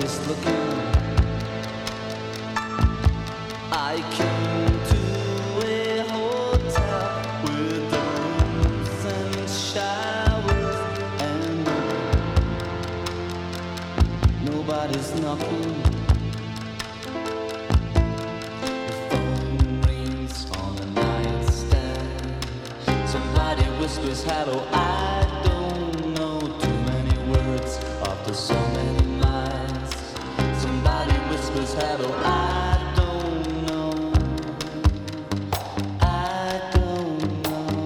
nobody's looking. I came to a hotel with rooms and showers and nobody's knocking. The phone rings on the nightstand. Somebody whispers hello. I don't know too many words after so many nights. Somebody whispers hello. I don't know. I don't know.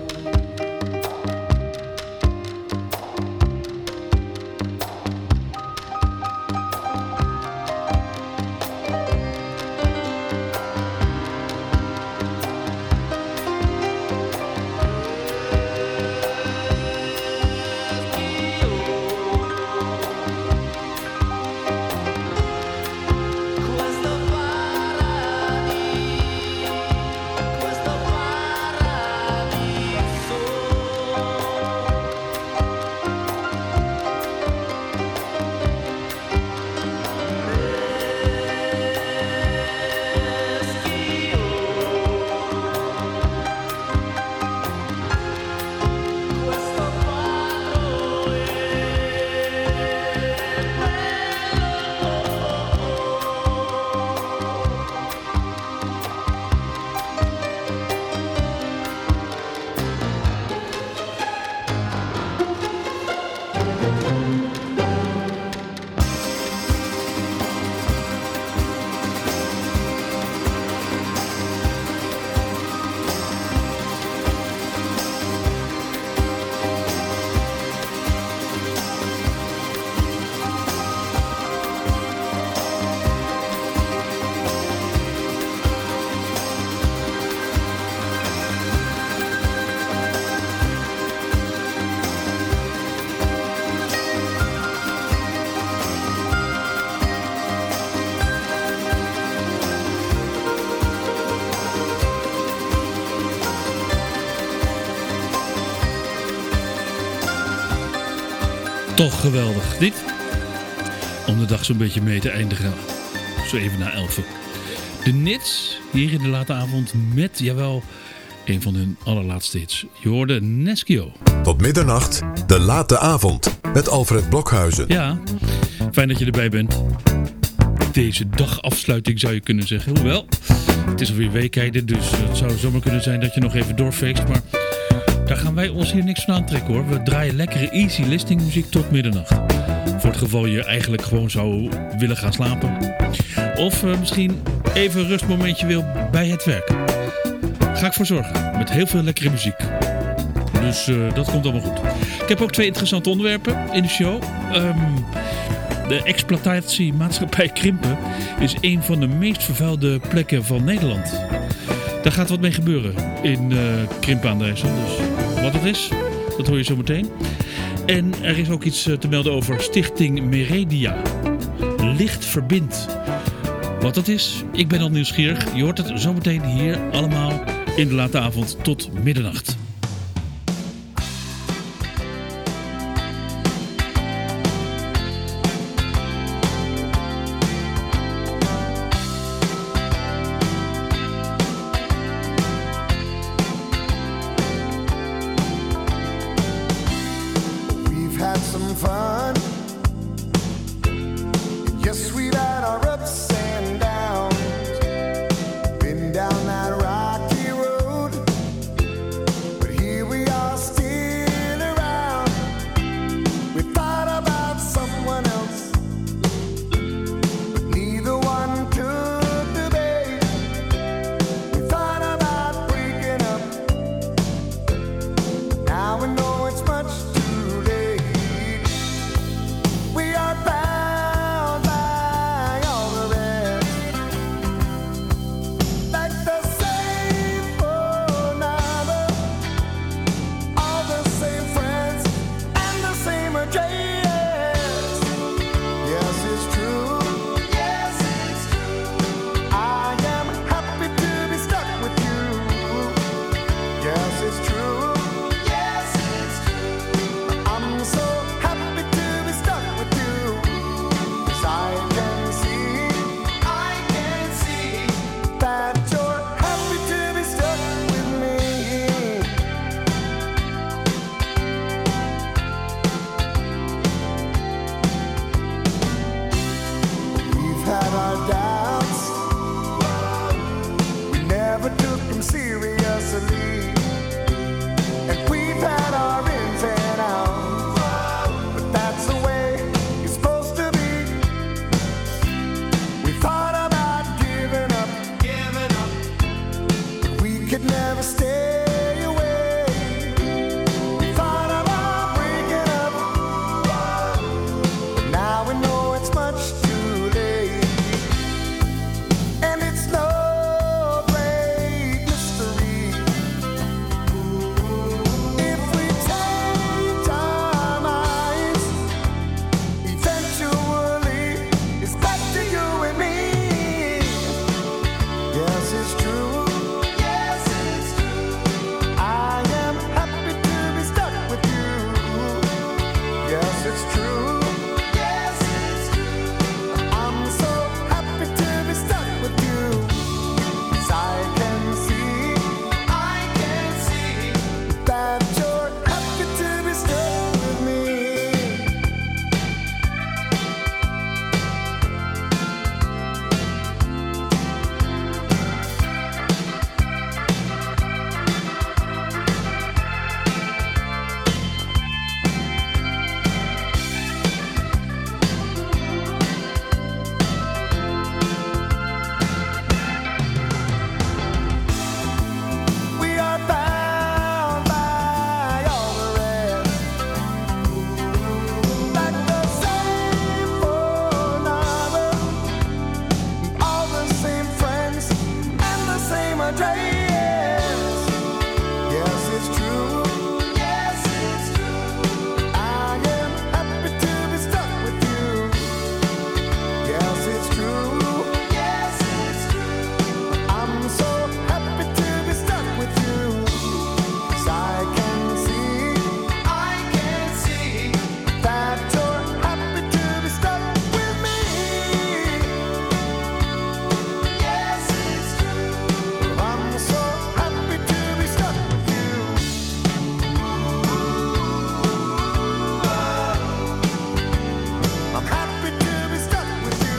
Toch geweldig, dit? Om de dag zo'n beetje mee te eindigen. Zo even na 11. De Nits, hier in de late avond met, jawel, een van hun allerlaatste hits. Je hoorde Neskio. Tot middernacht, de late avond met Alfred Blokhuizen. Ja, fijn dat je erbij bent. Deze dagafsluiting zou je kunnen zeggen. Hoewel, het is alweer weekende, dus het zou zomaar kunnen zijn dat je nog even doorfeest. Maar daar gaan wij ons hier niks van aantrekken hoor. We draaien lekkere easy listening muziek tot middernacht. Voor het geval je eigenlijk gewoon zou willen gaan slapen. Of misschien even een rustmomentje wil bij het werk. Ga ik voor zorgen. Met heel veel lekkere muziek. Dus dat komt allemaal goed. Ik heb ook 2 interessante onderwerpen in de show. De exploitatiemaatschappij Krimpen is een van de meest vervuilde plekken van Nederland. Daar gaat wat mee gebeuren in Krimpen aan de IJssel. Dus wat het is, dat hoor je zo meteen. En er is ook iets te melden over Stichting Meredia. Licht verbindt. Wat dat is, ik ben al nieuwsgierig. Je hoort het zo meteen hier allemaal in de late avond tot middernacht. had our doubts. We never took them seriously. And we've had our ins and outs. But that's the way it's supposed to be. We thought about giving up. But we could never stay away. We thought about breaking up. But now we know it's much too late. And it's no great mystery. If we change our minds, eventually it's back to you and me. Yes, it's true. Yes, it's true. I am happy to be stuck with you. Yes, it's true. Yes, it's true. I'm so happy to be stuck with you. 'Cause I can see that you're happy to be stuck with me. We are bound by all the rest, like the same phone number, all the same friends, and the same address. Yes, it's true. Yes, it's true. I am happy to be stuck with you. Yes, it's true. Yes, it's true. I'm so happy to be stuck with you. 'Cause I can see that you're happy to be stuck with me. Yes, it's true. I'm so happy to be stuck with you. I'm happy to be stuck with you.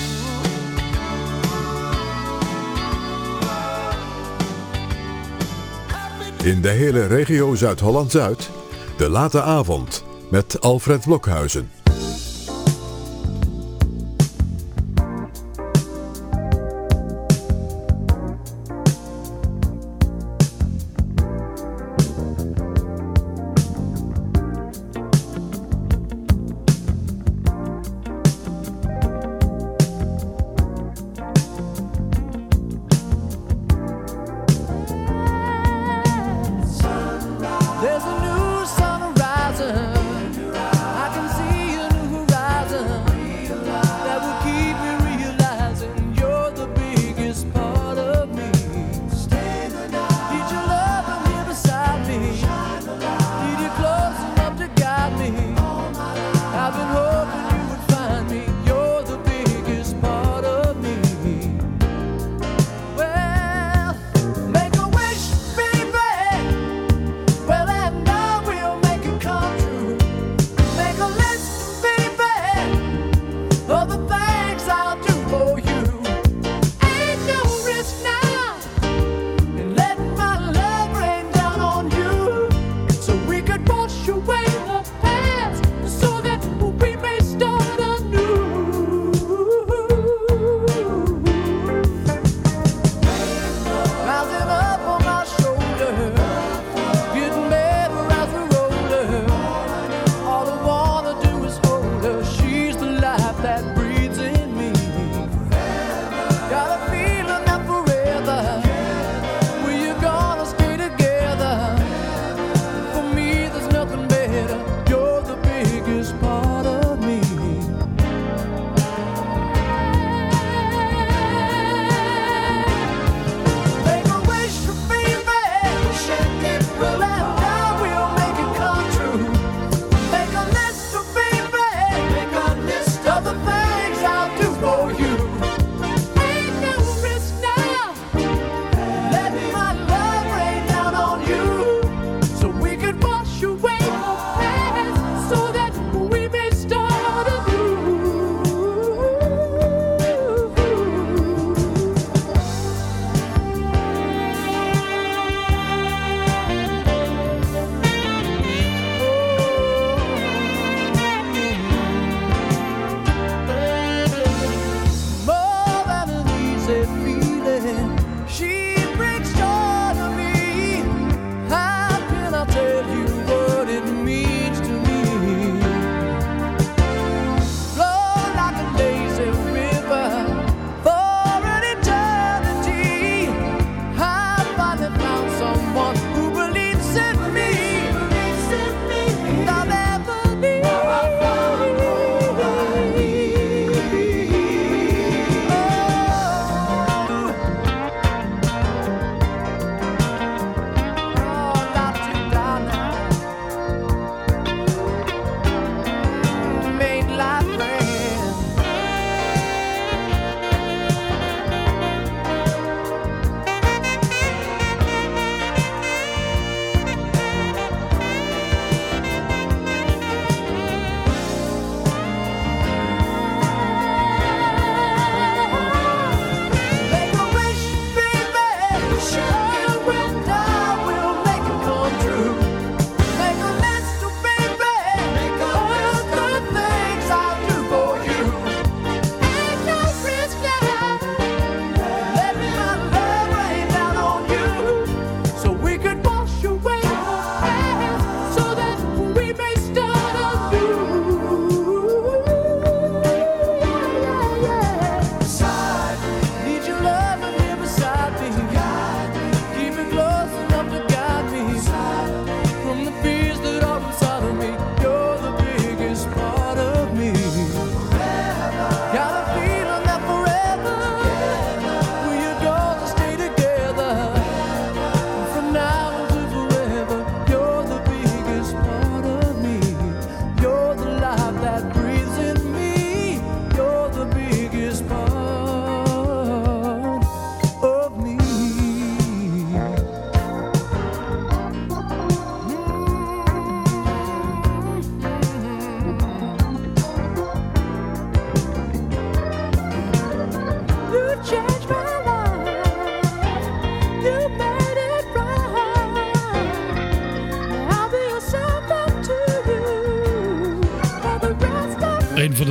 In de hele regio Zuid-Holland-Zuid, de late avond met Alfred Blokhuizen. There's a new sun rising. I can see you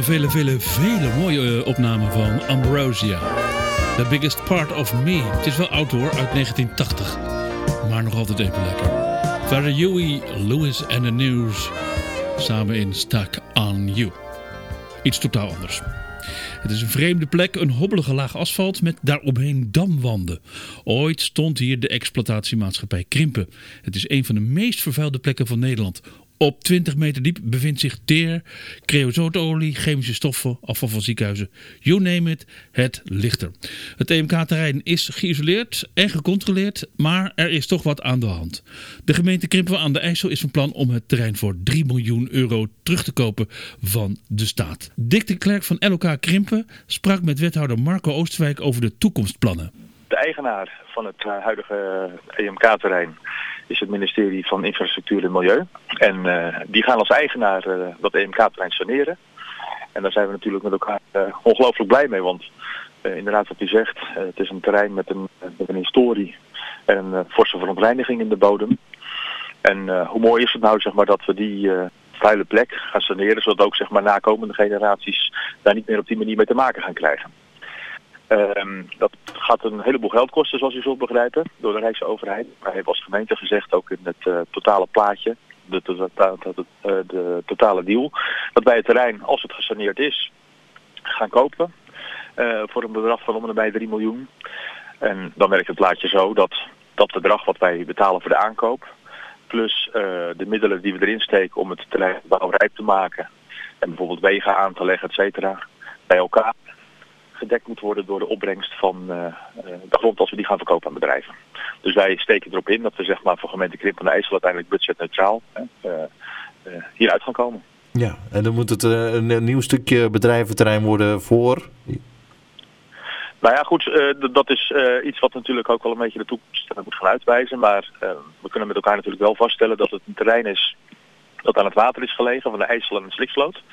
een vele mooie opname van Ambrosia. The Biggest Part of Me. Het is wel oud hoor, uit 1980. Maar nog altijd even lekker. Verder Huey Lewis en The News. Samen in Stuck on You. Iets totaal anders. Het is een vreemde plek, een hobbelige laag asfalt met daaromheen damwanden. Ooit stond hier de exploitatiemaatschappij Krimpen. Het is een van de meest vervuilde plekken van Nederland. Op 20 meter diep bevindt zich teer, creosotolie, chemische stoffen, afval van ziekenhuizen. You name it, het ligt er. Het EMK-terrein is geïsoleerd en gecontroleerd, maar er is toch wat aan de hand. De gemeente Krimpen aan de IJssel is van plan om het terrein voor 3 miljoen euro terug te kopen van de staat. Dick de Klerk van LOK Krimpen sprak met wethouder Marco Oosterwijk over de toekomstplannen. De eigenaar van het huidige EMK-terrein is het ministerie van Infrastructuur en Milieu. En die gaan als eigenaar dat EMK-terrein saneren. En daar zijn we natuurlijk met elkaar ongelooflijk blij mee. Want inderdaad wat u zegt, het is een terrein met een historie en een forse verontreiniging in de bodem. En hoe mooi is het nou zeg maar, dat we die vuile plek gaan saneren, zodat ook zeg maar, nakomende generaties daar niet meer op die manier mee te maken gaan krijgen. Dat gaat een heleboel geld kosten, zoals u zult begrijpen, door de Rijksoverheid. Wij hebben als gemeente gezegd, ook in het totale plaatje, de totale deal, dat wij het terrein, als het gesaneerd is, gaan kopen voor een bedrag van om en bij 3 miljoen. En dan werkt het plaatje zo dat dat bedrag wat wij betalen voor de aankoop, plus de middelen die we erin steken om het terrein bouwrijp te maken, en bijvoorbeeld wegen aan te leggen, et cetera, bij elkaar gedekt moet worden door de opbrengst van de grond als we die gaan verkopen aan bedrijven. Dus wij steken erop in dat we zeg maar voor gemeente Krimpen aan de IJssel uiteindelijk budgetneutraal hieruit gaan komen. Ja, en dan moet het een nieuw stukje bedrijventerrein worden voor... Nou ja, goed, dat is iets wat natuurlijk ook wel een beetje de toekomst moet gaan uitwijzen. Maar we kunnen met elkaar natuurlijk wel vaststellen dat het een terrein is dat aan het water is gelegen van de IJssel en de Sliksloot.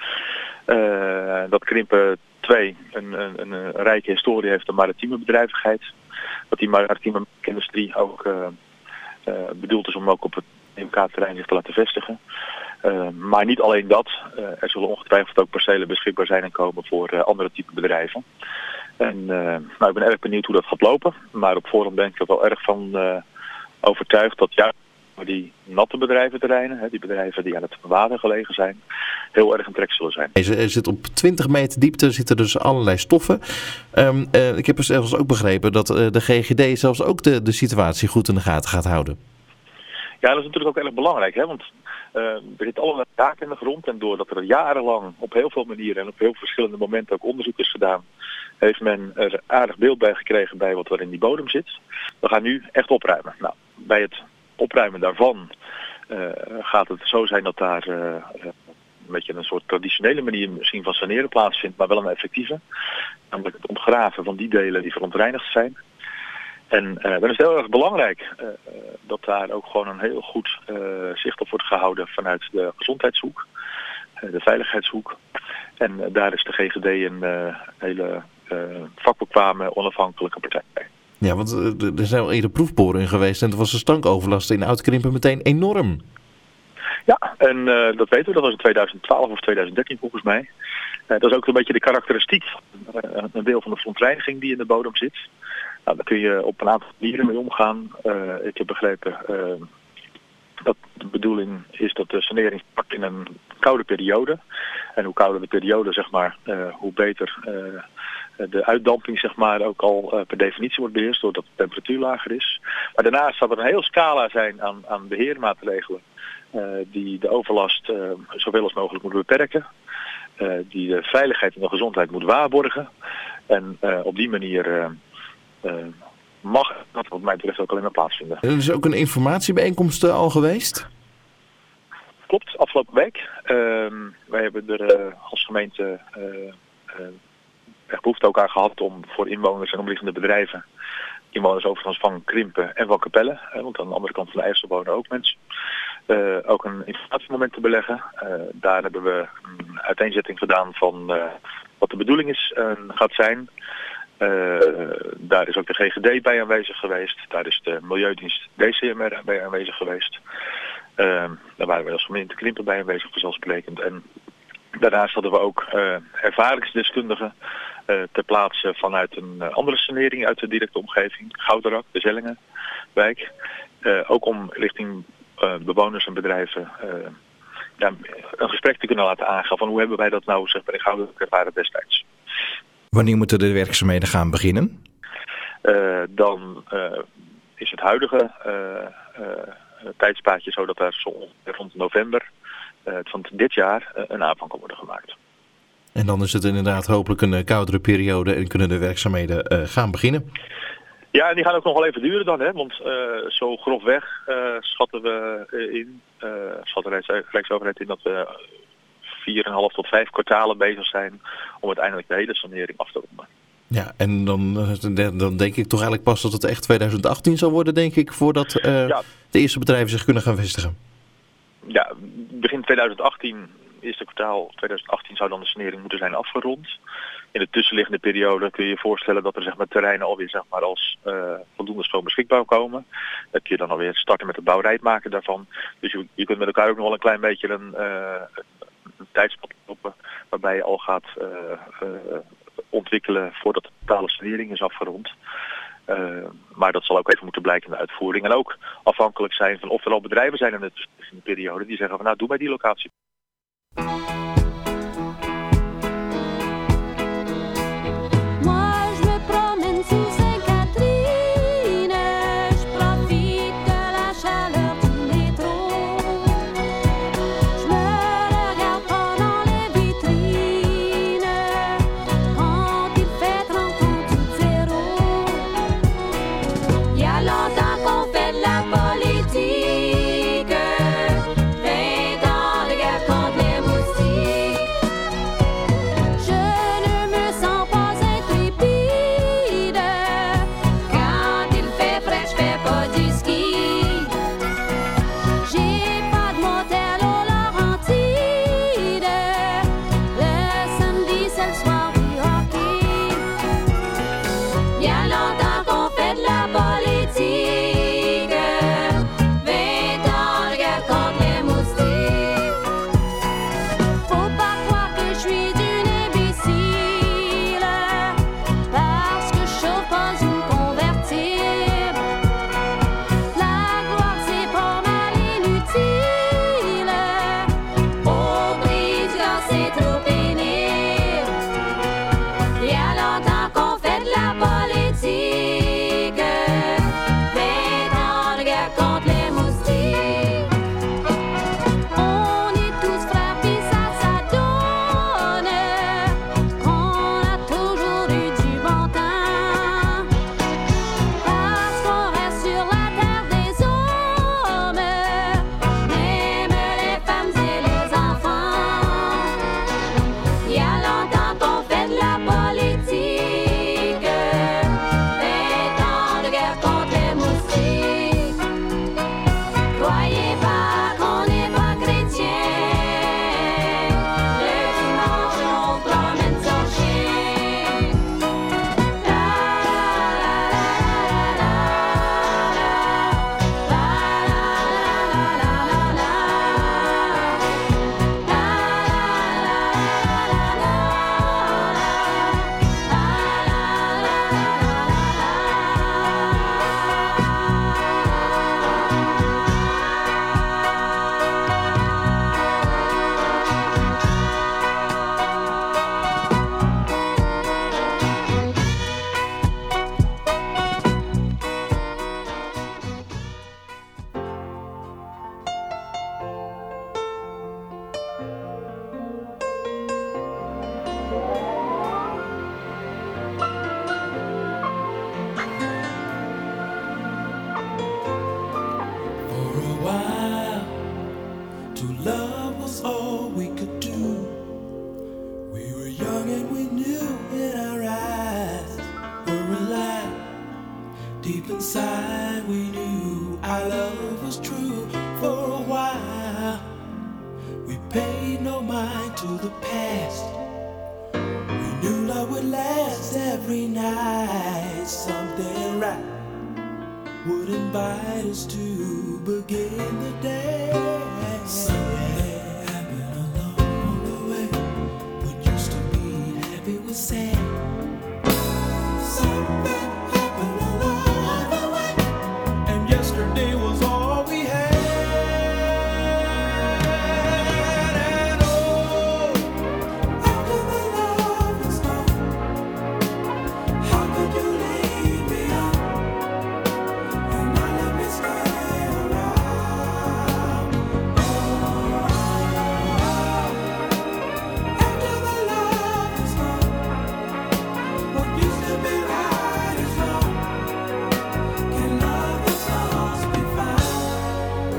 Dat Krimpen 2 een rijke historie heeft, een maritieme bedrijvigheid. Dat die maritieme industrie ook bedoeld is om ook op het EMK-terrein zich te laten vestigen. Maar niet alleen dat. Er zullen ongetwijfeld ook percelen beschikbaar zijn en komen voor andere type bedrijven. En nou, ik ben erg benieuwd hoe dat gaat lopen. Maar op voorhand ben ik er wel erg van overtuigd dat juist die natte bedrijventerreinen, die bedrijven die aan het water gelegen zijn, heel erg in trek zullen zijn. Er zit op 20 meter diepte zitten dus allerlei stoffen. Ik heb zelfs ook begrepen dat de GGD zelfs ook de situatie goed in de gaten gaat houden. Ja, dat is natuurlijk ook erg belangrijk, hè? Want er zit allerlei zaken in de grond en doordat er jarenlang op heel veel manieren en op heel verschillende momenten ook onderzoek is gedaan, heeft men er aardig beeld bij gekregen bij wat er in die bodem zit. We gaan nu echt opruimen. Nou, bij het opruimen daarvan gaat het zo zijn dat daar een beetje een soort traditionele manier misschien van saneren plaatsvindt, maar wel een effectieve. Namelijk het ontgraven van die delen die verontreinigd zijn. En dan is het heel erg belangrijk dat daar ook gewoon een heel goed zicht op wordt gehouden vanuit de gezondheidshoek, de veiligheidshoek. En daar is de GGD een hele vakbekwame, onafhankelijke partij bij. Ja, want er zijn al eerder proefboren in geweest en er was de stankoverlast in Oud-Krimpen meteen enorm. Ja, en dat weten we, dat was in 2012 of 2013 volgens mij. Dat is ook een beetje de karakteristiek van een deel van de verontreiniging die in de bodem zit. Nou, daar kun je op een aantal manieren mee omgaan. Ik heb begrepen dat de bedoeling is dat de sanering pakt in een koude periode. En hoe kouder de periode, zeg maar, hoe beter de uitdamping, zeg maar, ook al per definitie wordt beheerst doordat de temperatuur lager is. Maar daarnaast zal er een heel scala zijn aan beheermaatregelen die de overlast zoveel als mogelijk moeten beperken. Die de veiligheid en de gezondheid moet waarborgen. En op die manier mag dat wat mij betreft ook alleen maar plaatsvinden. Er is ook een informatiebijeenkomst al geweest? Klopt, afgelopen week. Wij hebben er als gemeente echt behoefte elkaar gehad om voor inwoners en omliggende bedrijven, inwoners overigens van Krimpen en van Capelle, want aan de andere kant van de IJssel wonen ook mensen, ook een informatiemoment te beleggen. Daar hebben we een uiteenzetting gedaan van wat de bedoeling is gaat zijn. Daar is ook de GGD bij aanwezig geweest. Daar is de Milieudienst DCMR bij aanwezig geweest. Daar waren we als gemeente Krimpen bij aanwezig vanzelfsprekend. En Daarnaast hadden we ook ervaringsdeskundigen ter plaatse vanuit een andere sanering uit de directe omgeving, Gouderak, de Zellingenwijk. Ook om richting bewoners en bedrijven een gesprek te kunnen laten aangaan van hoe hebben wij dat nou zeg maar in Gouderak ervaren destijds. Wanneer moeten de werkzaamheden gaan beginnen? Dan is het huidige tijdspaadje zo dat er rond november van dit jaar een aanvang kan worden gemaakt. En dan is het inderdaad hopelijk een koudere periode en kunnen de werkzaamheden gaan beginnen. Ja, en die gaan ook nog wel even duren dan, hè? Want zo grofweg schatten we schat de Rijksoverheid in dat we 4,5 tot 5 kwartalen bezig zijn om uiteindelijk de hele sanering af te ronden. Ja, en dan denk ik toch eigenlijk pas dat het echt 2018 zal worden, denk ik, voordat de eerste bedrijven zich kunnen gaan vestigen. Ja, begin 2018, eerste kwartaal 2018 zou dan de sanering moeten zijn afgerond. In de tussenliggende periode kun je je voorstellen dat er zeg maar, terreinen alweer zeg maar, als voldoende stroom beschikbaar komen. Dan kun je dan alweer starten met het bouwrijd maken daarvan. Dus je kunt met elkaar ook nog wel een klein beetje een tijdspad lopen waarbij je al gaat ontwikkelen voordat de totale sanering is afgerond. Maar dat zal ook even moeten blijken in de uitvoering. En ook afhankelijk zijn van of er al bedrijven zijn in de periode die zeggen van nou doe mij die locatie. Something happened along the way. sad. Something happened along the way, and yesterday was all we had. And oh, after the love is gone, how could you leave me on and not let me stay around? Oh, after the love is gone, what used to be right is wrong. Can love that's lost be found?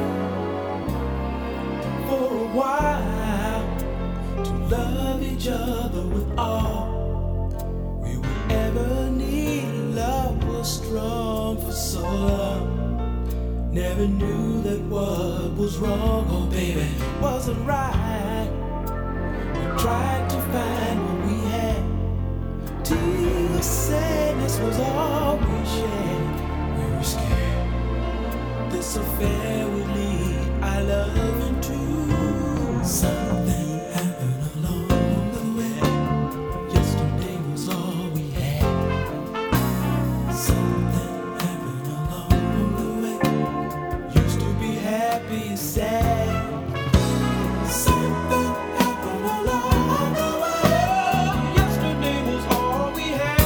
For a while, to love each other with all we would ever need. Love was strong for so long. Never knew that what was wrong, oh baby, wasn't right. We tried to find what we had, till sadness was all we shared. We were scared this affair would lead our love into something happened along the way. Yesterday was all we had. Something happened along the way. Used to be happy and sad. Something happened along the way. Yesterday was all we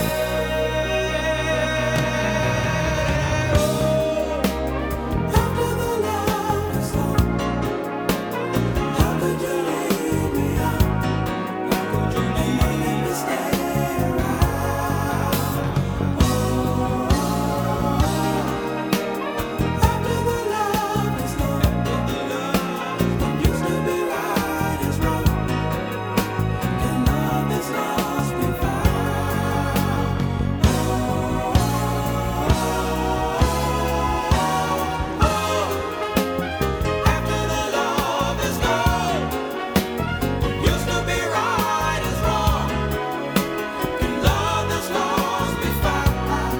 had. Oh, after the love is gone, how could you leave me on? How could you leave me stay around? Oh, after the love is gone, what used to be right is wrong. Can love that's lost be found? Oh, after the love is gone, what used to be right is wrong. Can love that's lost be found?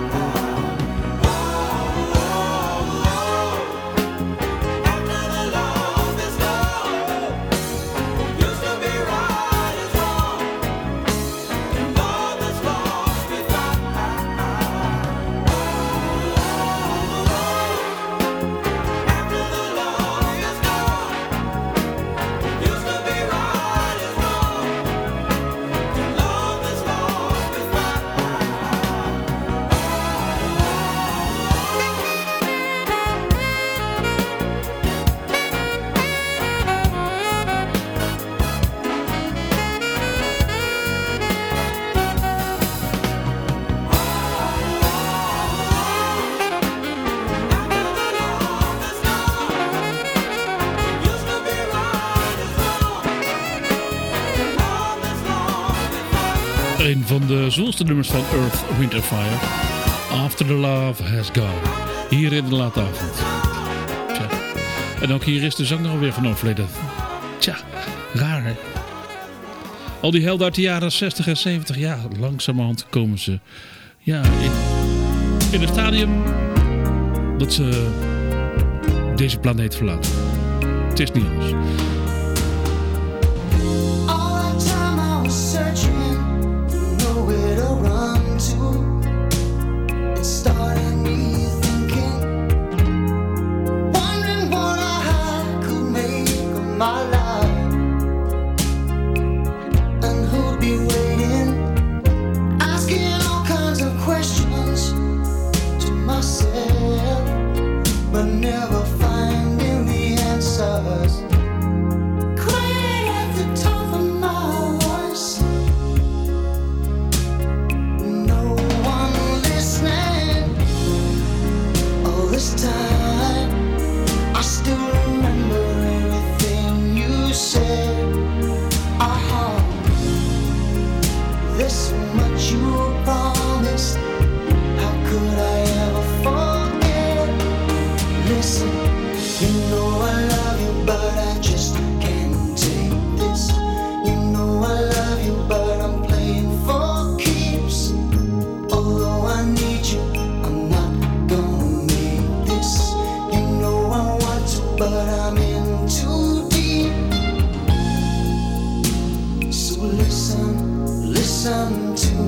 After the love is gone, what used to be right is wrong. Can love that's lost be found? After the love is gone, what used to be right is wrong. Can love that's lost be found? Een van de zwoelste nummers van Earth, Wind & Fire. After the Love Has Gone. Hier in de late avond. Tja. En ook hier is de zanger alweer van overleden. Tja, raar hè. Al die helden uit de jaren 60 en 70. Ja, langzamerhand komen ze ja, in een stadium dat ze deze planeet verlaten. Het is niet anders. All the time I was searching, nowhere to run to. It started me thinking, wondering what I could make of my life, and who'd be waiting, asking all kinds of questions to myself, but never finding the answers. Crying at the top of my voice, no one listening. All this time, I still remember everything you said. There's so much you promised. How could I ever forget? Listen, you know I love you, but I just can't take this. You know I love you, but I'm playing for keeps. Although I need you, I'm not gonna make this. You know I want to, but I'm in too deep. So listen to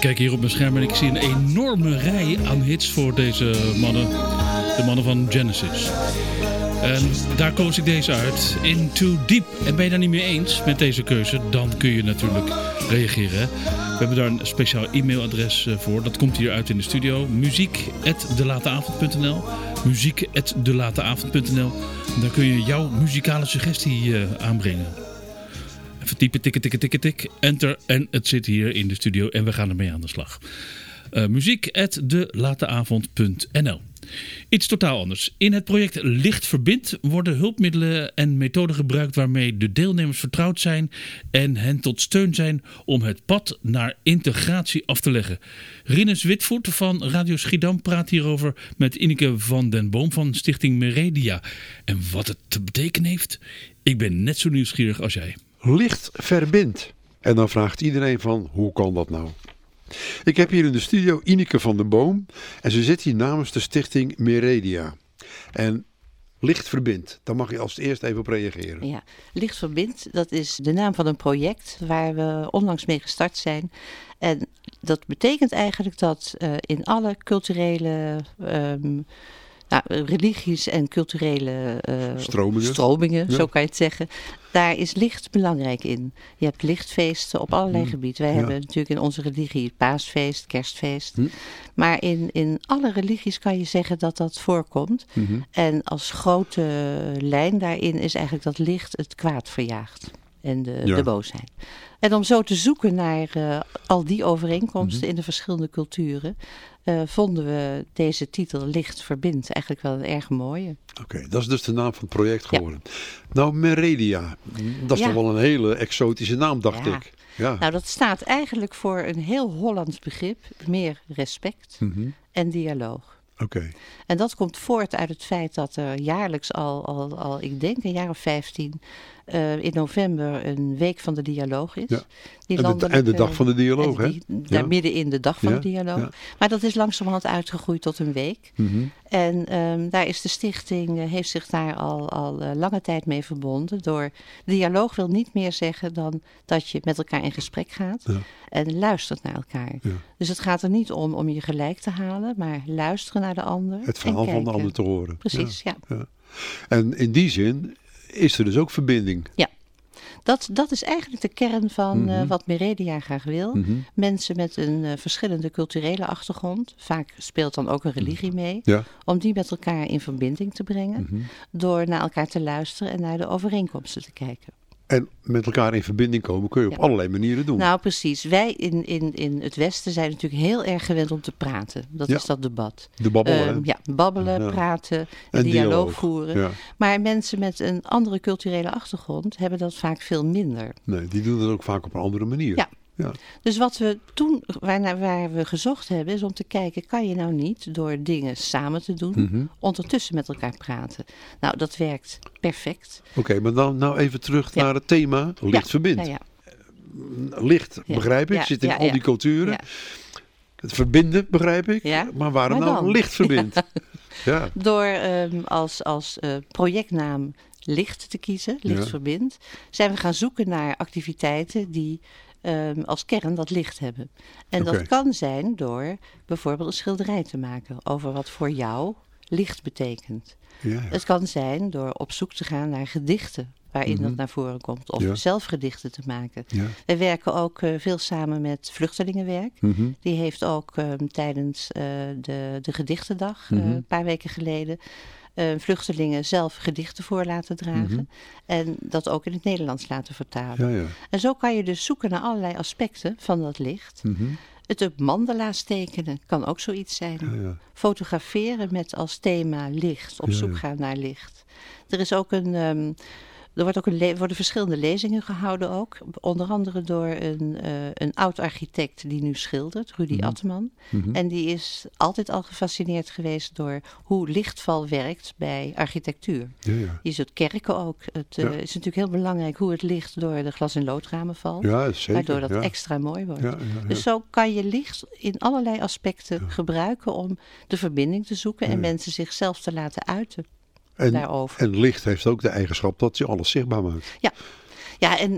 kijk hier op mijn scherm en ik zie een enorme rij aan hits voor deze mannen. De mannen van Genesis. En daar koos ik deze uit. Into Deep. En ben je daar niet mee eens met deze keuze, dan kun je natuurlijk reageren. Hè? We hebben daar een speciaal e-mailadres voor. Dat komt hier uit in de studio. muziek@delateavond.nl muziek@delateavond.nl. Daar kun je jouw muzikale suggestie aanbrengen. Even typen, tik. Enter en het zit hier in de studio en we gaan ermee aan de slag. Muziek@delateavond.nl. Iets totaal anders. In het project Licht Verbindt worden hulpmiddelen en methoden gebruikt waarmee de deelnemers vertrouwd zijn en hen tot steun zijn om het pad naar integratie af te leggen. Rinus Witvoet van Radio Schiedam praat hierover met Ineke van den Boom van Stichting Meredia. En wat het te betekenen heeft, ik ben net zo nieuwsgierig als jij. Licht verbindt. En dan vraagt iedereen van, hoe kan dat nou? Ik heb hier in de studio Ineke van den Boom en ze zit hier namens de stichting Meredia. En Licht verbindt, daar mag je als het eerst even op reageren. Ja, Licht verbindt, dat is de naam van een project waar we onlangs mee gestart zijn. En dat betekent eigenlijk dat in alle culturele religies en culturele stromingen, ja. Zo kan je het zeggen. Daar is licht belangrijk in. Je hebt lichtfeesten op allerlei gebieden. Wij hebben natuurlijk in onze religie het paasfeest, kerstfeest. Maar in alle religies kan je zeggen dat dat voorkomt. En als grote lijn daarin is eigenlijk dat licht het kwaad verjaagt. En de boosheid. En om zo te zoeken naar al die overeenkomsten in de verschillende culturen, vonden we deze titel Licht Verbindt eigenlijk wel een erg mooie. Oké, dat is dus de naam van het project geworden. Ja. Nou, Meredia, dat is toch wel een hele exotische naam, dacht ik. Ja. Nou, dat staat eigenlijk voor een heel Hollands begrip, meer respect en dialoog. Okay. En dat komt voort uit het feit dat er jaarlijks al ik denk een jaar of 15... in november een week van de dialoog is. Ja. En de dag van de dialoog, hè? Daar middenin de dag van de dialoog. Ja. Maar dat is langzamerhand uitgegroeid tot een week. En daar is de stichting, heeft zich daar al lange tijd mee verbonden. Dialoog wil niet meer zeggen dan dat je met elkaar in gesprek gaat en luistert naar elkaar. Ja. Dus het gaat er niet om je gelijk te halen, maar luisteren naar de ander. Het verhaal van de ander te horen. Precies, ja. En in die zin is er dus ook verbinding. Ja, dat is eigenlijk de kern van wat Meredia graag wil. Mensen met een verschillende culturele achtergrond, vaak speelt dan ook een religie mee, om die met elkaar in verbinding te brengen, door naar elkaar te luisteren en naar de overeenkomsten te kijken. En met elkaar in verbinding komen kun je op allerlei manieren doen. Nou precies, wij in het Westen zijn natuurlijk heel erg gewend om te praten. Dat is dat debat. De babbelen. Babbelen, praten, en dialoog voeren. Ja. Maar mensen met een andere culturele achtergrond hebben dat vaak veel minder. Nee, die doen dat ook vaak op een andere manier. Ja. Dus wat we toen, waar we gezocht hebben, is om te kijken, kan je nou niet door dingen samen te doen, ondertussen met elkaar praten. Nou, dat werkt perfect. Oké, maar dan nou even terug naar het thema licht verbindt. Ja. Licht, begrijp ik, zit in al die culturen. Ja. Het verbinden, begrijp ik. Ja. Maar waarom nou licht verbindt? Ja. Door als projectnaam licht te kiezen, licht verbindt, zijn we gaan zoeken naar activiteiten die als kern dat licht hebben. En dat kan zijn door bijvoorbeeld een schilderij te maken over wat voor jou licht betekent. Ja. Het kan zijn door op zoek te gaan naar gedichten waarin dat naar voren komt. Of zelf gedichten te maken. Ja. We werken ook veel samen met Vluchtelingenwerk. Die heeft ook tijdens de Gedichtendag, een paar weken geleden, vluchtelingen zelf gedichten voor laten dragen. En dat ook in het Nederlands laten vertalen. Ja, ja. En zo kan je dus zoeken naar allerlei aspecten van dat licht. Het op mandala's tekenen kan ook zoiets zijn. Ja, ja. Fotograferen met als thema licht. Op zoek gaan naar licht. Er is ook worden verschillende lezingen gehouden ook. Onder andere door een oud-architect die nu schildert, Rudy Atteman. En die is altijd al gefascineerd geweest door hoe lichtval werkt bij architectuur. Ja, ja. Je ziet kerken ook. Het is natuurlijk heel belangrijk hoe het licht door de glas- en loodramen valt. Ja, zeker. Waardoor dat extra mooi wordt. Ja, ja, ja. Dus zo kan je licht in allerlei aspecten gebruiken om de verbinding te zoeken en mensen zichzelf te laten uiten. En licht heeft ook de eigenschap dat je alles zichtbaar maakt. Ja, Ja, en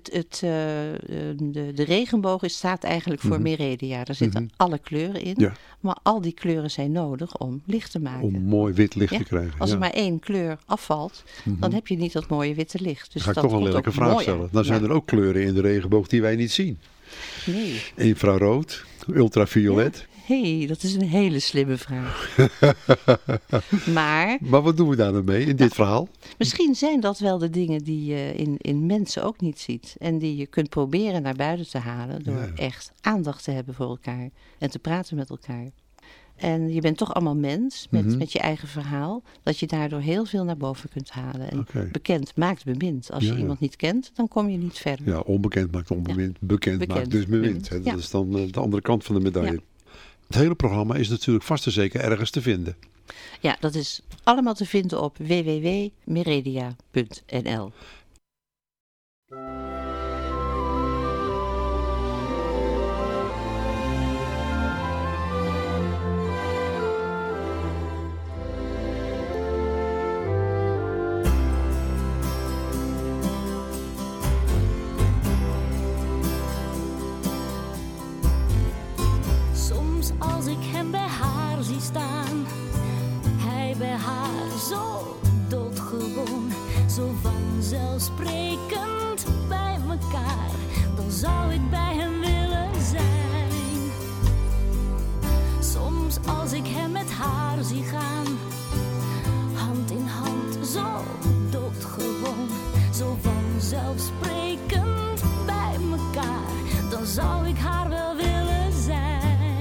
de regenboog staat eigenlijk voor Meredia. Daar zitten alle kleuren in. Ja. Maar al die kleuren zijn nodig om licht te maken. Om mooi wit licht te krijgen. Als er maar 1 kleur afvalt, dan heb je niet dat mooie witte licht. Dus ga ik dat toch een komt lelijke ook vraag mooi stellen. uit. Dan zijn er ook kleuren in de regenboog die wij niet zien. Nee. Infrarood, ultraviolet. Hé, dat is een hele slimme vraag. Maar wat doen we daar dan mee in dit verhaal? Misschien zijn dat wel de dingen die je in mensen ook niet ziet. En die je kunt proberen naar buiten te halen door echt aandacht te hebben voor elkaar. En te praten met elkaar. En je bent toch allemaal mens met je eigen verhaal. Dat je daardoor heel veel naar boven kunt halen. En bekend maakt bemind. Als je iemand niet kent, dan kom je niet verder. Ja, onbekend maakt onbemind. Bekend maakt dus bemind. Hè? Dat is dan de andere kant van de medaille. Ja. Het hele programma is natuurlijk vast en zeker ergens te vinden. Ja, dat is allemaal te vinden op www.meredia.nl. Als ik hem bij haar zie staan, hij bij haar zo doodgewoon, zo vanzelfsprekend bij mekaar, dan zou ik bij hem willen zijn. Soms als ik hem met haar zie gaan, hand in hand, zo doodgewoon, zo vanzelfsprekend bij mekaar, dan zou ik haar wel willen zijn.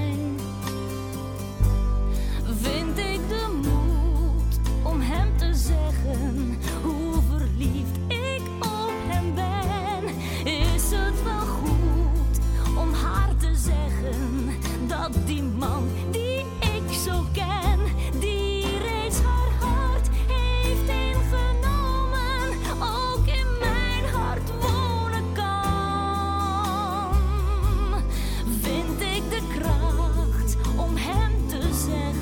Vind ik de moed om hem te zeggen hoe verliefd ik op hem ben? Is het wel goed om haar te zeggen dat die man die ik zo ken, die reeds haar hart heeft ingenomen, ook in mijn hart wonen kan? Vind ik de kracht om hem te zeggen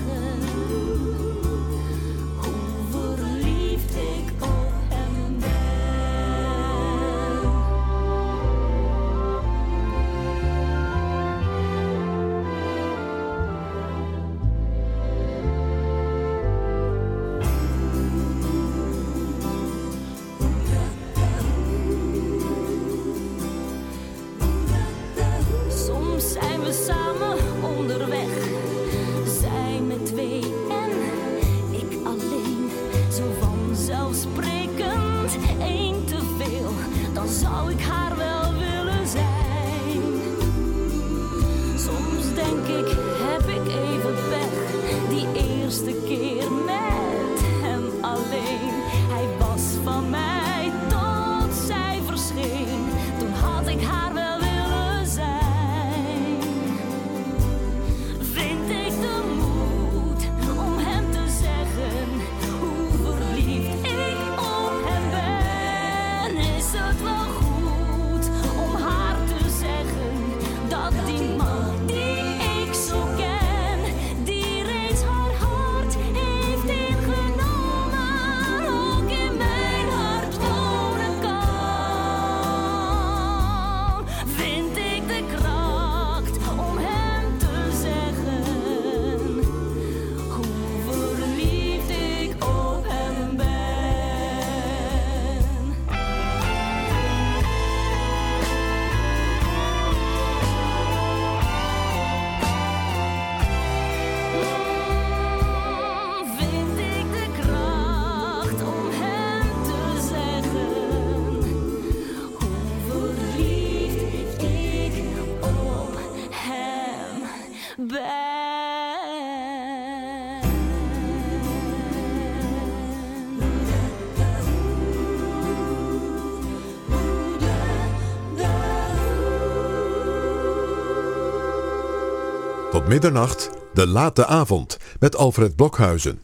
Tot middernacht, de late avond, met Alfred Blokhuizen.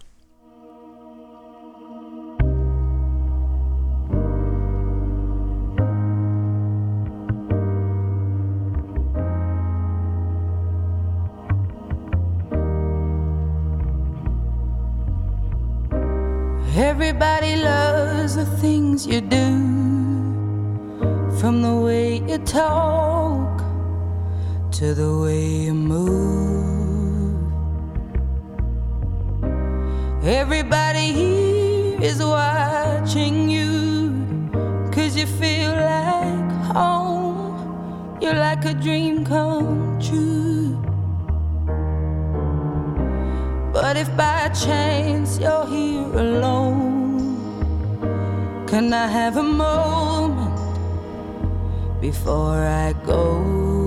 Everybody loves the things you do. From the way you talk to the way you move. Everybody here is watching you, 'cause you feel like home. You're like a dream come true. But if by chance you're here alone, can I have a moment before I go?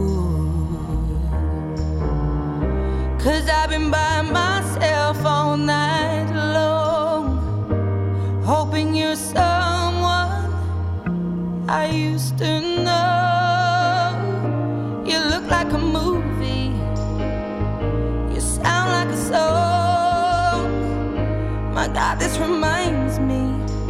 'Cause I've been by myself all night long, hoping you're someone I used to know. You look like a movie, you sound like a song. My God, this reminds me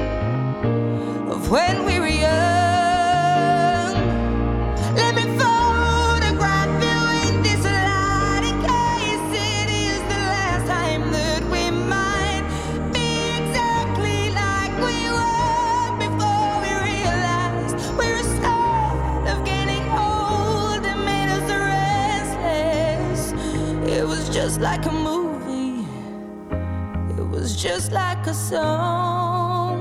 of when we were young. Let me photograph you in this light, in case it is the last time that we might be exactly like we were before we realized we were scared of getting old and made us restless. It was just like a movie, it was just like a song.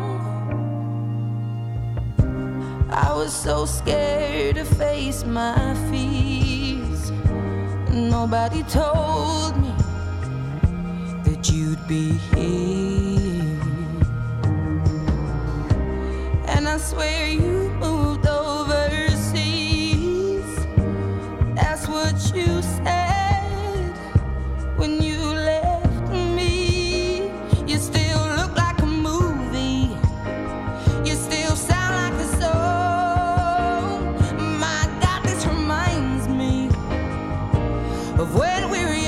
I was so scared to face my fears. Nobody told me that you'd be here. And I swear you moved overseas. That's what you said when you left me. You still look like a movie, you still sound like a song. My God, this reminds me of when we were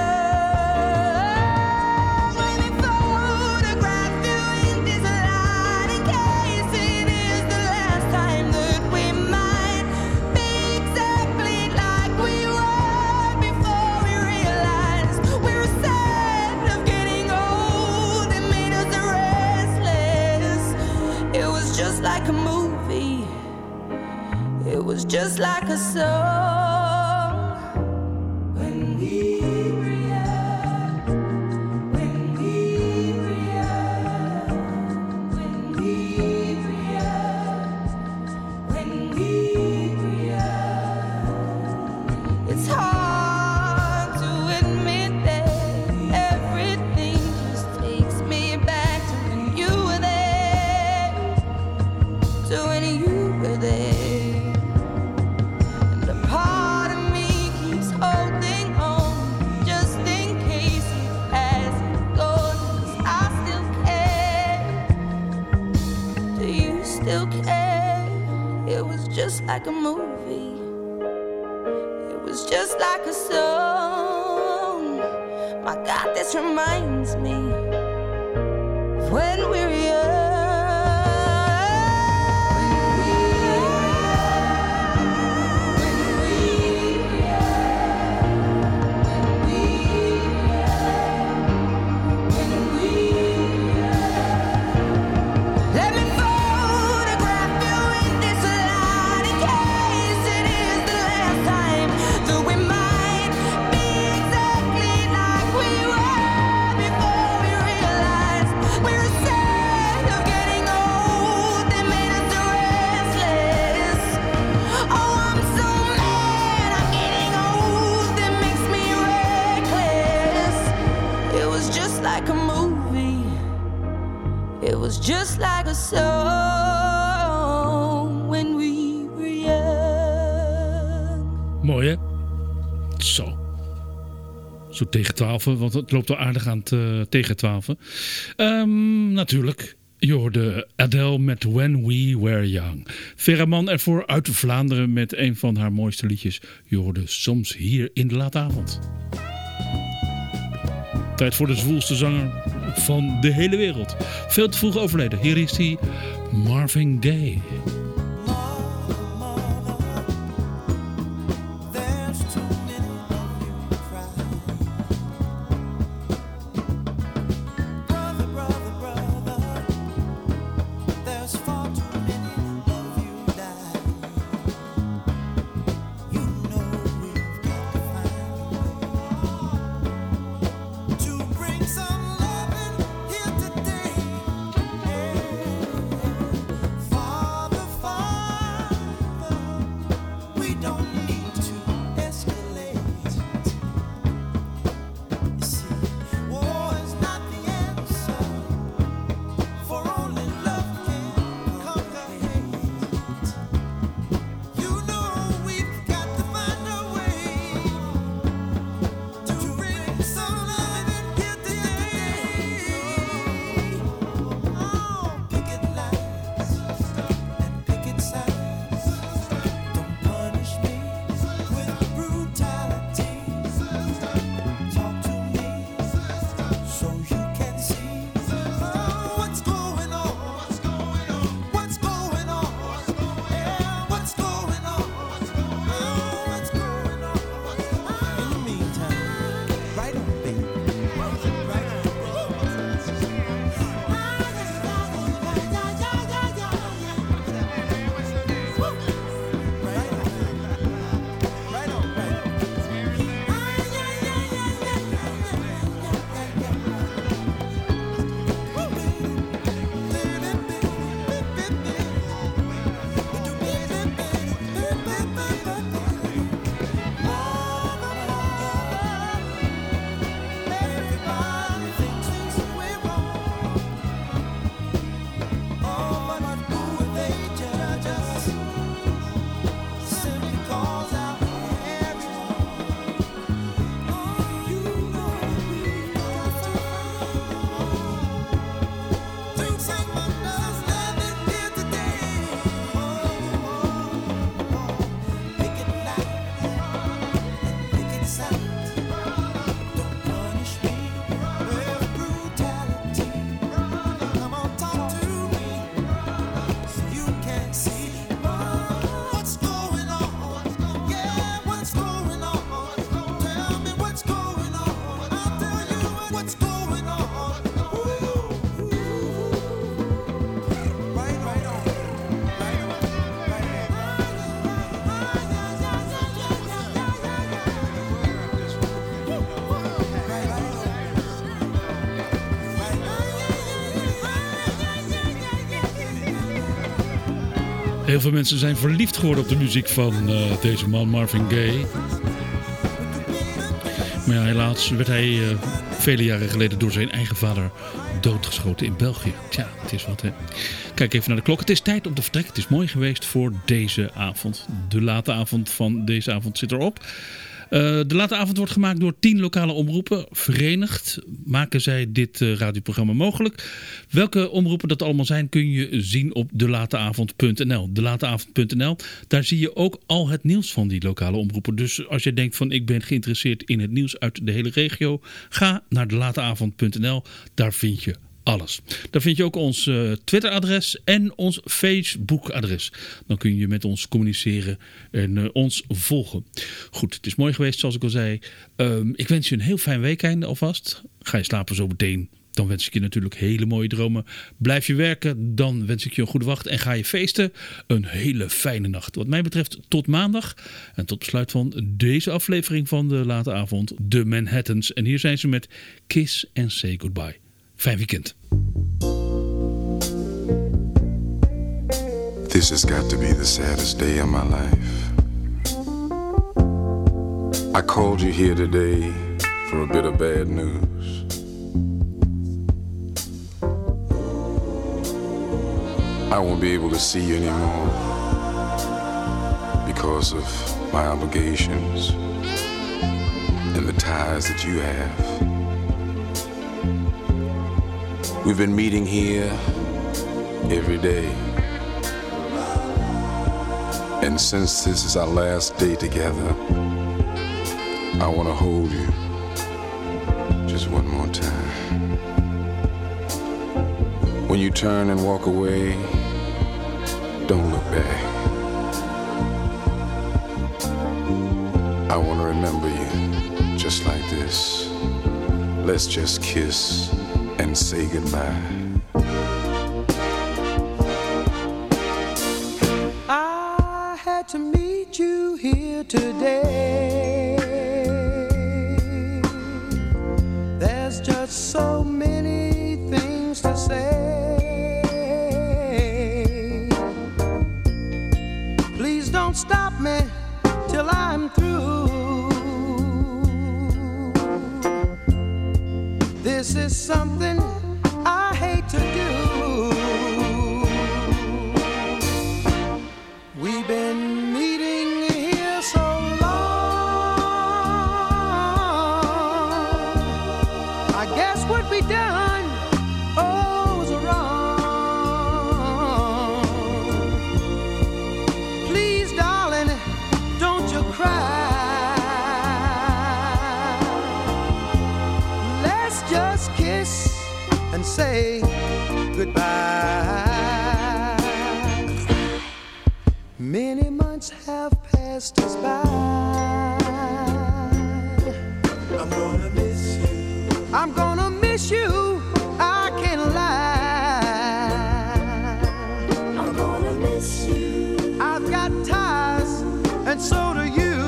young. Let me photograph you in this light, in case it is the last time that we might be exactly like we were before we realized we were sad of getting old and made us restless. It was just like a movie, it was just like a song. When we were young, when we were young, when we were young, when we were young. It's hard to admit that everything just takes me back to when you were there, to when you were there. And a part of me keeps holding on, just in case it hasn't gone, 'cause I still care. Do you still care? It was just like a movie, it was just like a song. My God, this reminds me of when we were young. Let me photograph you in this light, in case it is the last time that we might be exactly like we were before we realized we were sad of getting old and made us restless. Oh, I'm so mad I'm getting old, it makes me reckless. It was just like a movie, it was just like a song when we were young. Mooi, hè? Zo. Zo tegen 12, want het loopt wel aardig aan tegen 12. Natuurlijk, je hoorde Adele met When We Were Young. Vera Mann ervoor uit Vlaanderen met een van haar mooiste liedjes. Je hoorde Soms hier in de late avond. Tijd voor de zwoelste zanger van de hele wereld. Veel te vroeg overleden. Hier is hij, Marvin Gaye. There's far too many of you die. Heel veel mensen zijn verliefd geworden op de muziek van deze man, Marvin Gaye. Maar ja, helaas werd hij vele jaren geleden door zijn eigen vader doodgeschoten in België. Tja, het is wat, hè. Kijk even naar de klok. Het is tijd om te vertrekken. Het is mooi geweest voor deze avond. De late avond van deze avond zit erop. De late avond wordt gemaakt door 10 lokale omroepen. Verenigd maken zij dit radioprogramma mogelijk. Welke omroepen dat allemaal zijn kun je zien op delateavond.nl. Delateavond.nl, daar zie je ook al het nieuws van die lokale omroepen. Dus als je denkt van ik ben geïnteresseerd in het nieuws uit de hele regio, ga naar delateavond.nl. Daar vind je alles. Daar vind je ook ons Twitter-adres en ons Facebook-adres. Dan kun je met ons communiceren en ons volgen. Goed, het is mooi geweest zoals ik al zei. Ik wens je een heel fijn weekende alvast. Ga je slapen zo meteen. Dan wens ik je natuurlijk hele mooie dromen. Blijf je werken, dan wens ik je een goede wacht. En ga je feesten, een hele fijne nacht. Wat mij betreft tot maandag. En tot besluit van deze aflevering van de late avond, de Manhattans. En hier zijn ze met Kiss and Say Goodbye. Fijn weekend. This has got to be the saddest day of my life. I called you here today for a bit of bad news. I won't be able to see you anymore because of my obligations and the ties that you have. We've been meeting here every day. And since this is our last day together, I want to hold you just one more time. When you turn and walk away, don't look back. I want to remember you just like this. Let's just kiss and say goodbye. I had to meet you here today. There's just so many things to say. Please don't stop me till I'm through. This is something I hate to do. We've been meeting here so long. I guess what we done, oh, was wrong. Please, darling, don't you cry. Let's just kiss and say goodbye. Many months have passed us by. I'm gonna miss you. I'm gonna miss you. I can't lie. I'm gonna miss you. I've got ties, and so do you.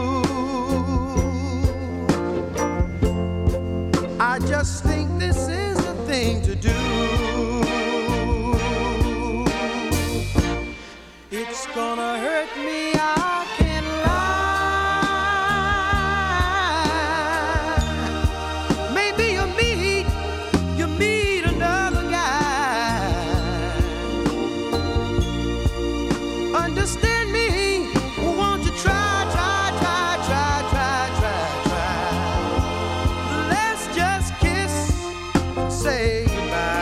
I just think this is the thing to do. It's gonna hurt me, I can't lie. Maybe you meet another guy. Understand me, won't you try. Let's just kiss and say goodbye.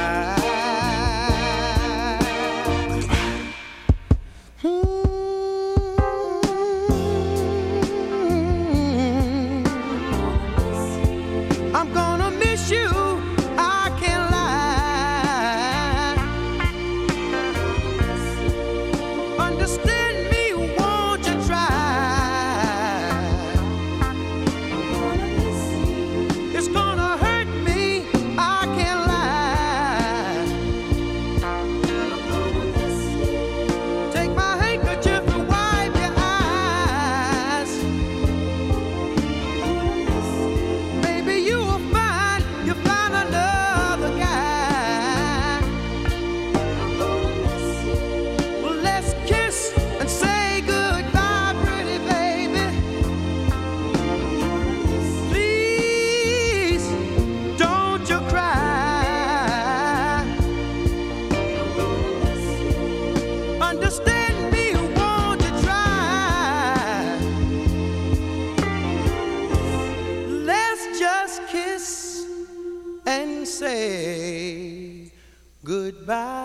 goodbye.